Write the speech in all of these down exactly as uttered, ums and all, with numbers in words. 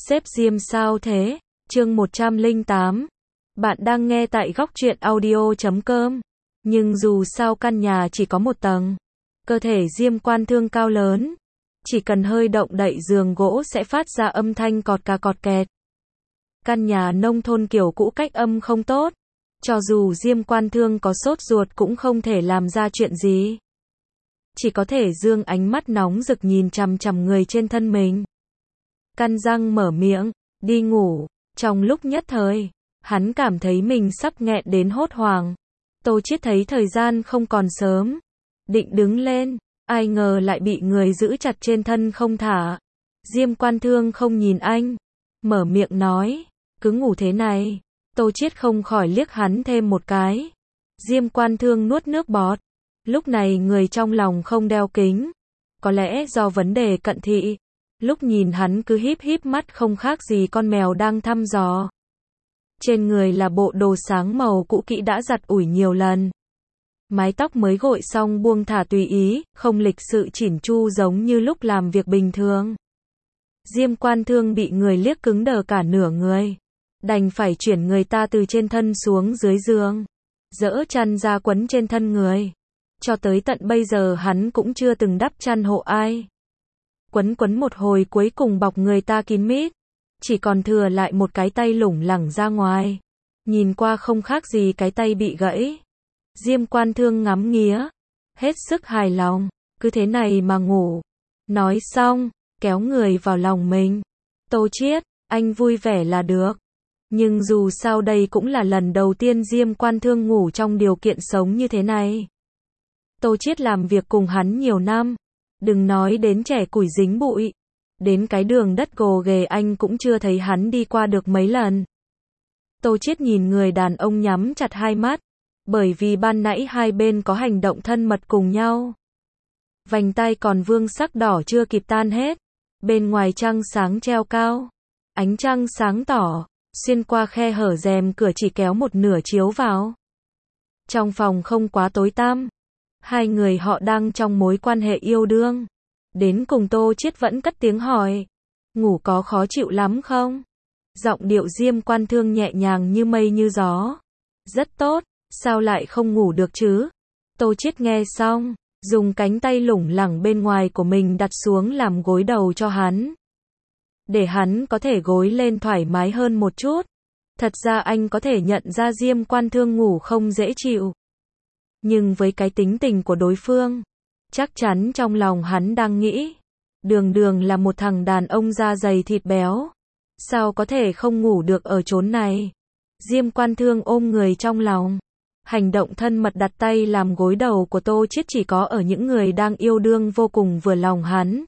Sếp Diêm sao thế? Chương một trăm lẻ tám. Bạn đang nghe tại góc truyện audio chấm com. Nhưng dù sao căn nhà chỉ có một tầng, cơ thể Diêm Quan Thương cao lớn, chỉ cần hơi động đậy giường gỗ sẽ phát ra âm thanh cọt cà cọt kẹt. Căn nhà nông thôn kiểu cũ cách âm không tốt, cho dù Diêm Quan Thương có sốt ruột cũng không thể làm ra chuyện gì. Chỉ có thể dương ánh mắt nóng rực nhìn chằm chằm người trên thân mình. Căn răng mở miệng, đi ngủ. Trong lúc nhất thời, hắn cảm thấy mình sắp nghẹn đến hốt hoảng. Tô Chiết thấy thời gian không còn sớm, định đứng lên, ai ngờ lại bị người giữ chặt trên thân không thả. Diêm Quan Thương không nhìn anh, mở miệng nói, cứ ngủ thế này. Tô Chiết không khỏi liếc hắn thêm một cái. Diêm Quan Thương nuốt nước bọt. Lúc này người trong lòng không đeo kính, có lẽ do vấn đề cận thị. Lúc nhìn hắn cứ híp híp mắt không khác gì con mèo đang thăm dò. Trên người là bộ đồ sáng màu cũ kỹ đã giặt ủi nhiều lần. Mái tóc mới gội xong buông thả tùy ý, không lịch sự chỉn chu giống như lúc làm việc bình thường. Diêm Quan Thương bị người liếc cứng đờ cả nửa người, đành phải chuyển người ta từ trên thân xuống dưới giường, dỡ chăn ra quấn trên thân người. Cho tới tận bây giờ hắn cũng chưa từng đắp chăn hộ ai. Quấn quấn một hồi cuối cùng bọc người ta kín mít, chỉ còn thừa lại một cái tay lủng lẳng ra ngoài. Nhìn qua không khác gì cái tay bị gãy. Diêm Quan Thương ngắm nghía, hết sức hài lòng, cứ thế này mà ngủ. Nói xong, kéo người vào lòng mình. Tô Chiết, anh vui vẻ là được. Nhưng dù sao đây cũng là lần đầu tiên Diêm Quan Thương ngủ trong điều kiện sống như thế này. Tô Chiết làm việc cùng hắn nhiều năm, đừng nói đến trẻ củi dính bụi, đến cái đường đất gồ ghề anh cũng chưa thấy hắn đi qua được mấy lần. Tô Chiết nhìn người đàn ông nhắm chặt hai mắt, bởi vì ban nãy hai bên có hành động thân mật cùng nhau. Vành tai còn vương sắc đỏ chưa kịp tan hết, bên ngoài trăng sáng treo cao, ánh trăng sáng tỏ, xuyên qua khe hở rèm cửa chỉ kéo một nửa chiếu vào. Trong phòng không quá tối tăm, hai người họ đang trong mối quan hệ yêu đương. Đến cùng Tô Chiết vẫn cất tiếng hỏi, ngủ có khó chịu lắm không? Giọng điệu Diêm Quan Thương nhẹ nhàng như mây như gió. Rất tốt, sao lại không ngủ được chứ? Tô Chiết nghe xong, dùng cánh tay lủng lẳng bên ngoài của mình đặt xuống làm gối đầu cho hắn. Để hắn có thể gối lên thoải mái hơn một chút. Thật ra anh có thể nhận ra Diêm Quan Thương ngủ không dễ chịu. Nhưng với cái tính tình của đối phương, chắc chắn trong lòng hắn đang nghĩ, đường đường là một thằng đàn ông da dày thịt béo, sao có thể không ngủ được ở chốn này. Diêm Quan Thương ôm người trong lòng, hành động thân mật đặt tay làm gối đầu của Tô Chiết chỉ có ở những người đang yêu đương vô cùng vừa lòng hắn.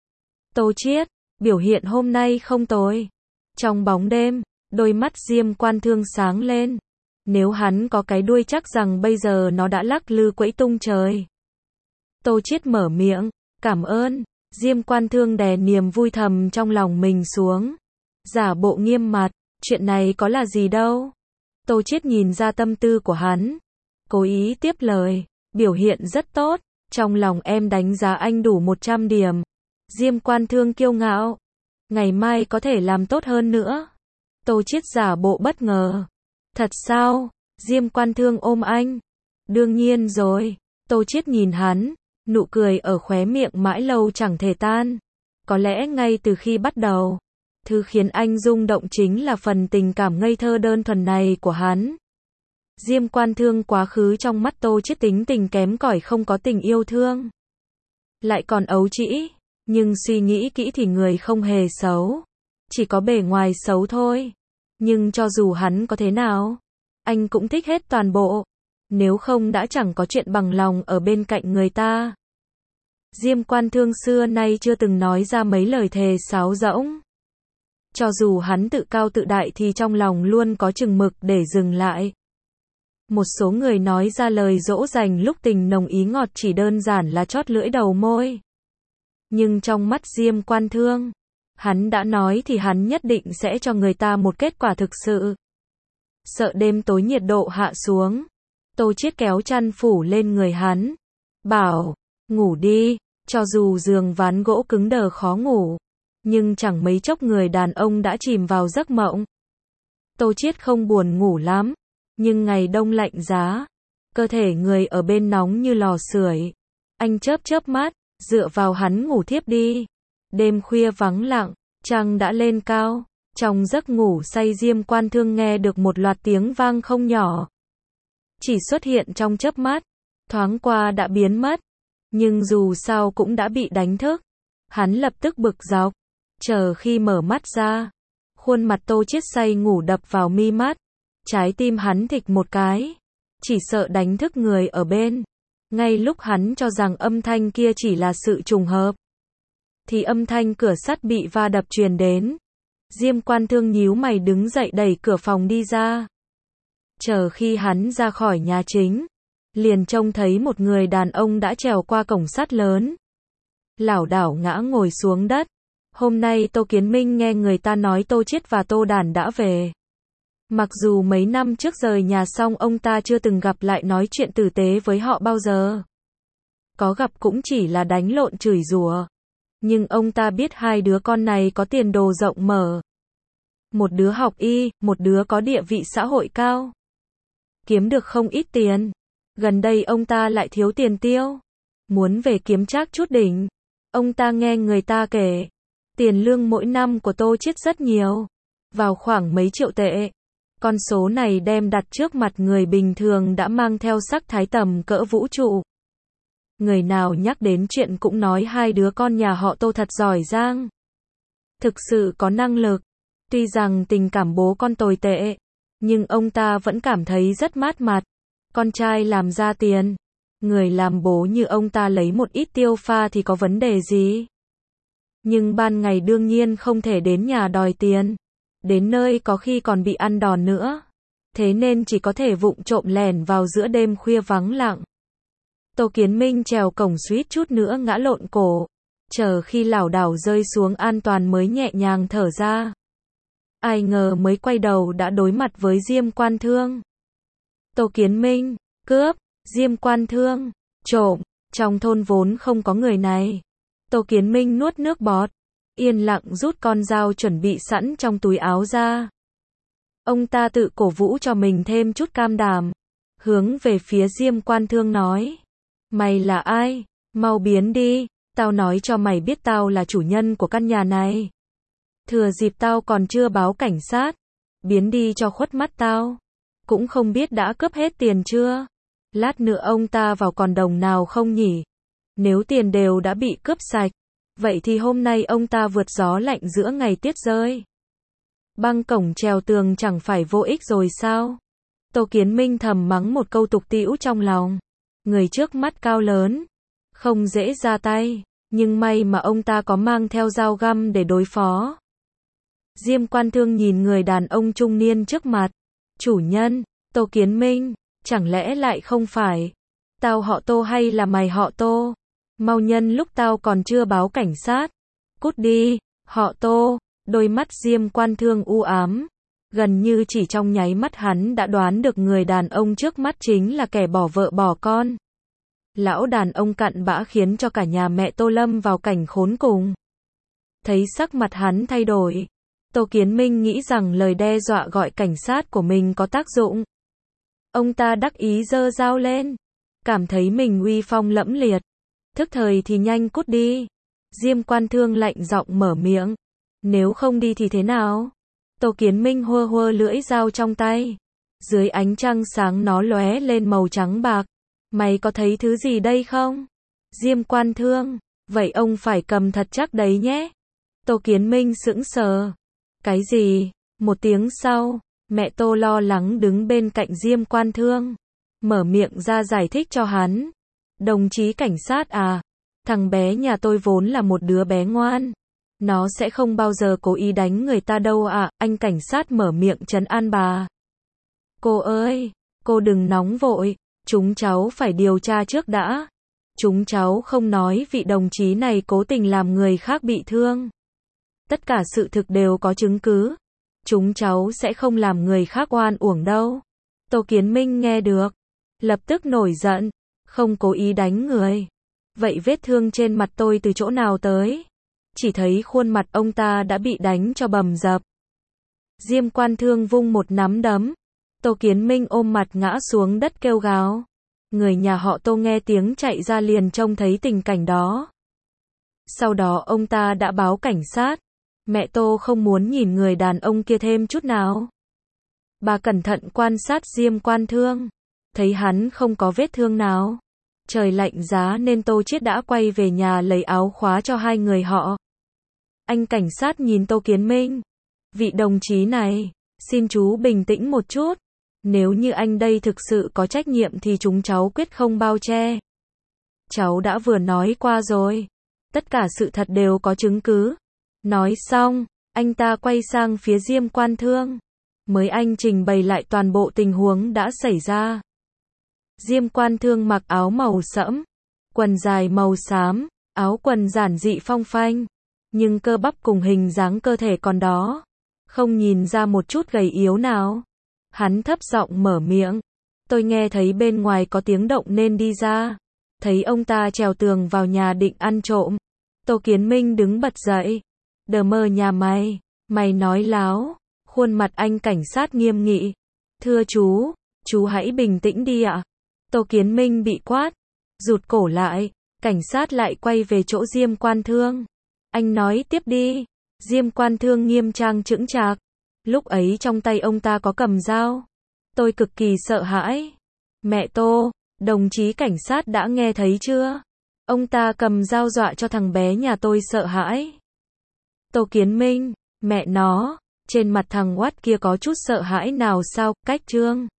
Tô Chiết, biểu hiện hôm nay không tồi. Trong bóng đêm, đôi mắt Diêm Quan Thương sáng lên. Nếu hắn có cái đuôi chắc rằng bây giờ nó đã lắc lư quẫy tung trời. Tô Chiết mở miệng, cảm ơn. Diêm Quan Thương đè niềm vui thầm trong lòng mình xuống, giả bộ nghiêm mặt, chuyện này có là gì đâu. Tô Chiết nhìn ra tâm tư của hắn, cố ý tiếp lời, biểu hiện rất tốt, trong lòng em đánh giá anh đủ một trăm điểm. Diêm Quan Thương kiêu ngạo, ngày mai có thể làm tốt hơn nữa. Tô Chiết giả bộ bất ngờ, thật sao? Diêm Quan Thương ôm anh, đương nhiên rồi. Tô Chiết nhìn hắn, nụ cười ở khóe miệng mãi lâu chẳng thể tan. Có lẽ ngay từ khi bắt đầu, thứ khiến anh rung động chính là phần tình cảm ngây thơ đơn thuần này của hắn. Diêm Quan Thương quá khứ trong mắt Tô Chiết tính tình kém cỏi, không có tình yêu thương, lại còn ấu trĩ, nhưng suy nghĩ kỹ thì người không hề xấu, chỉ có bề ngoài xấu thôi. Nhưng cho dù hắn có thế nào, anh cũng thích hết toàn bộ, nếu không đã chẳng có chuyện bằng lòng ở bên cạnh người ta. Diêm Quan Thương xưa nay chưa từng nói ra mấy lời thề sáo rỗng. Cho dù hắn tự cao tự đại thì trong lòng luôn có chừng mực để dừng lại. Một số người nói ra lời dỗ dành lúc tình nồng ý ngọt chỉ đơn giản là chót lưỡi đầu môi. Nhưng trong mắt Diêm Quan Thương, hắn đã nói thì hắn nhất định sẽ cho người ta một kết quả thực sự. Sợ đêm tối nhiệt độ hạ xuống, Tô Chiết kéo chăn phủ lên người hắn, bảo, ngủ đi, cho dù giường ván gỗ cứng đờ khó ngủ, Nhưng chẳng mấy chốc người đàn ông đã chìm vào giấc mộng. Tô Chiết không buồn ngủ lắm, nhưng ngày đông lạnh giá, cơ thể người ở bên nóng như lò sưởi. Anh chớp chớp mắt, dựa vào hắn ngủ thiếp đi. Đêm khuya vắng lặng, trăng đã lên cao, trong giấc ngủ say Diêm Quan Thương nghe được một loạt tiếng vang không nhỏ. Chỉ xuất hiện trong chớp mắt, thoáng qua đã biến mất, nhưng dù sao cũng đã bị đánh thức. Hắn lập tức bực dọc, chờ khi mở mắt ra, khuôn mặt Tô Chiết say ngủ đập vào mi mắt, trái tim hắn thịch một cái, chỉ sợ đánh thức người ở bên. Ngay lúc hắn cho rằng âm thanh kia chỉ là sự trùng hợp, thì âm thanh cửa sắt bị va đập truyền đến. Diêm Quan Thương nhíu mày đứng dậy đẩy cửa phòng đi ra. Chờ khi hắn ra khỏi nhà chính, liền trông thấy một người đàn ông đã trèo qua cổng sắt lớn, lảo đảo ngã ngồi xuống đất. Hôm nay Tô Kiến Minh nghe người ta nói Tô Chiết và Tô Đản đã về. Mặc dù mấy năm trước rời nhà xong ông ta chưa từng gặp lại nói chuyện tử tế với họ bao giờ. Có gặp cũng chỉ là đánh lộn chửi rủa. Nhưng ông ta biết hai đứa con này có tiền đồ rộng mở. Một đứa học y, một đứa có địa vị xã hội cao. Kiếm được không ít tiền. Gần đây ông ta lại thiếu tiền tiêu. Muốn về kiếm trác chút đỉnh. Ông ta nghe người ta kể, tiền lương mỗi năm của Tô Chiết rất nhiều, vào khoảng mấy triệu tệ. Con số này đem đặt trước mặt người bình thường đã mang theo sắc thái tầm cỡ vũ trụ. Người nào nhắc đến chuyện cũng nói hai đứa con nhà họ Tô thật giỏi giang. Thực sự có năng lực. Tuy rằng tình cảm bố con tồi tệ, nhưng ông ta vẫn cảm thấy rất mát mặt. Con trai làm ra tiền. Người làm bố như ông ta lấy một ít tiêu pha thì có vấn đề gì? Nhưng ban ngày đương nhiên không thể đến nhà đòi tiền. Đến nơi có khi còn bị ăn đòn nữa. Thế nên chỉ có thể vụng trộm lẻn vào giữa đêm khuya vắng lặng. Tô Kiến Minh trèo cổng suýt chút nữa ngã lộn cổ. Chờ khi lảo đảo rơi xuống an toàn mới nhẹ nhàng thở ra. Ai ngờ mới quay đầu đã đối mặt với Diêm Quan Thương. Tô Kiến Minh, cướp, Diêm Quan Thương, trộm, trong thôn vốn không có người này. Tô Kiến Minh nuốt nước bọt, yên lặng rút con dao chuẩn bị sẵn trong túi áo ra. Ông ta tự cổ vũ cho mình thêm chút cam đảm, hướng về phía Diêm Quan Thương nói: Mày là ai? Mau biến đi, tao nói cho mày biết tao là chủ nhân của căn nhà này. Thừa dịp tao còn chưa báo cảnh sát, biến đi cho khuất mắt tao. Cũng không biết đã cướp hết tiền chưa? Lát nữa ông ta vào còn đồng nào không nhỉ? Nếu tiền đều đã bị cướp sạch, vậy thì hôm nay ông ta vượt gió lạnh giữa ngày tuyết rơi. Băng cổng trèo tường chẳng phải vô ích rồi sao? Tô Kiến Minh thầm mắng một câu tục tĩu trong lòng. Người trước mắt cao lớn, không dễ ra tay, nhưng may mà ông ta có mang theo dao găm để đối phó. Diêm Quan Thương nhìn người đàn ông trung niên trước mặt. Chủ nhân, Tô Kiến Minh, chẳng lẽ lại không phải? Tao họ Tô hay là mày họ Tô? Mau nhân lúc tao còn chưa báo cảnh sát. Cút đi, họ Tô. Đôi mắt Diêm Quan Thương u ám. Gần như chỉ trong nháy mắt hắn đã đoán được người đàn ông trước mắt chính là kẻ bỏ vợ bỏ con. Lão đàn ông cặn bã khiến cho cả nhà mẹ Tô lâm vào cảnh khốn cùng. Thấy sắc mặt hắn thay đổi, Tô Kiến Minh nghĩ rằng lời đe dọa gọi cảnh sát của mình có tác dụng. Ông ta đắc ý giơ dao lên, cảm thấy mình uy phong lẫm liệt. Thức thời thì nhanh cút đi. Diêm Quan Thương lạnh giọng mở miệng. Nếu không đi thì thế nào? Tô Kiến Minh hua hua lưỡi dao trong tay. Dưới ánh trăng sáng nó lóe lên màu trắng bạc. Mày có thấy thứ gì đây không? Diêm Quan Thương, vậy ông phải cầm thật chắc đấy nhé. Tô Kiến Minh sững sờ. Cái gì? Một tiếng sau, mẹ Tô lo lắng đứng bên cạnh Diêm Quan Thương, mở miệng ra giải thích cho hắn. Đồng chí cảnh sát à, thằng bé nhà tôi vốn là một đứa bé ngoan. Nó sẽ không bao giờ cố ý đánh người ta đâu ạ, à. Anh cảnh sát mở miệng trấn an bà. Cô ơi, cô đừng nóng vội, chúng cháu phải điều tra trước đã. Chúng cháu không nói vị đồng chí này cố tình làm người khác bị thương. Tất cả sự thực đều có chứng cứ. Chúng cháu sẽ không làm người khác oan uổng đâu. Tô Kiến Minh nghe được, lập tức nổi giận. Không cố ý đánh người. Vậy vết thương trên mặt tôi từ chỗ nào tới? chỉ thấy khuôn mặt ông ta đã bị đánh cho bầm dập. Diêm Quan Thương vung một nắm đấm. Tô Kiến Minh ôm mặt ngã xuống đất kêu gào. Người nhà họ Tô nghe tiếng chạy ra liền trông thấy tình cảnh đó. Sau đó ông ta đã báo cảnh sát. Mẹ Tô không muốn nhìn người đàn ông kia thêm chút nào. Bà cẩn thận quan sát Diêm Quan Thương. Thấy hắn không có vết thương nào. Trời lạnh giá nên Tô Chiết đã quay về nhà lấy áo khóa cho hai người họ. Anh cảnh sát nhìn Tô Kiến Minh. Vị đồng chí này, xin chú bình tĩnh một chút. Nếu như anh đây thực sự có trách nhiệm thì chúng cháu quyết không bao che. Cháu đã vừa nói qua rồi. Tất cả sự thật đều có chứng cứ. Nói xong, anh ta quay sang phía Diêm Quan Thương. Mới anh trình bày lại toàn bộ tình huống đã xảy ra. Diêm Quan Thương mặc áo màu sẫm, quần dài màu xám, áo quần giản dị phong phanh. Nhưng cơ bắp cùng hình dáng cơ thể còn đó. Không nhìn ra một chút gầy yếu nào. Hắn thấp giọng mở miệng. Tôi nghe thấy bên ngoài có tiếng động nên đi ra. Thấy ông ta trèo tường vào nhà định ăn trộm. Tô Kiến Minh đứng bật dậy. Đờ mơ nhà mày, mày nói láo. Khuôn mặt anh cảnh sát nghiêm nghị. Thưa chú, chú hãy bình tĩnh đi ạ. Tô Kiến Minh bị quát. Rụt cổ lại. Cảnh sát lại quay về chỗ Diêm Quan Thương. Anh nói tiếp đi. Diêm Quan Thương nghiêm trang chững chạc. Lúc ấy trong tay ông ta có cầm dao. Tôi cực kỳ sợ hãi. Mẹ Tô, đồng chí cảnh sát đã nghe thấy chưa? Ông ta cầm dao dọa cho thằng bé nhà tôi sợ hãi. Tô Kiến Minh, mẹ nó, trên mặt thằng oát kia có chút sợ hãi nào sao? Cách Trương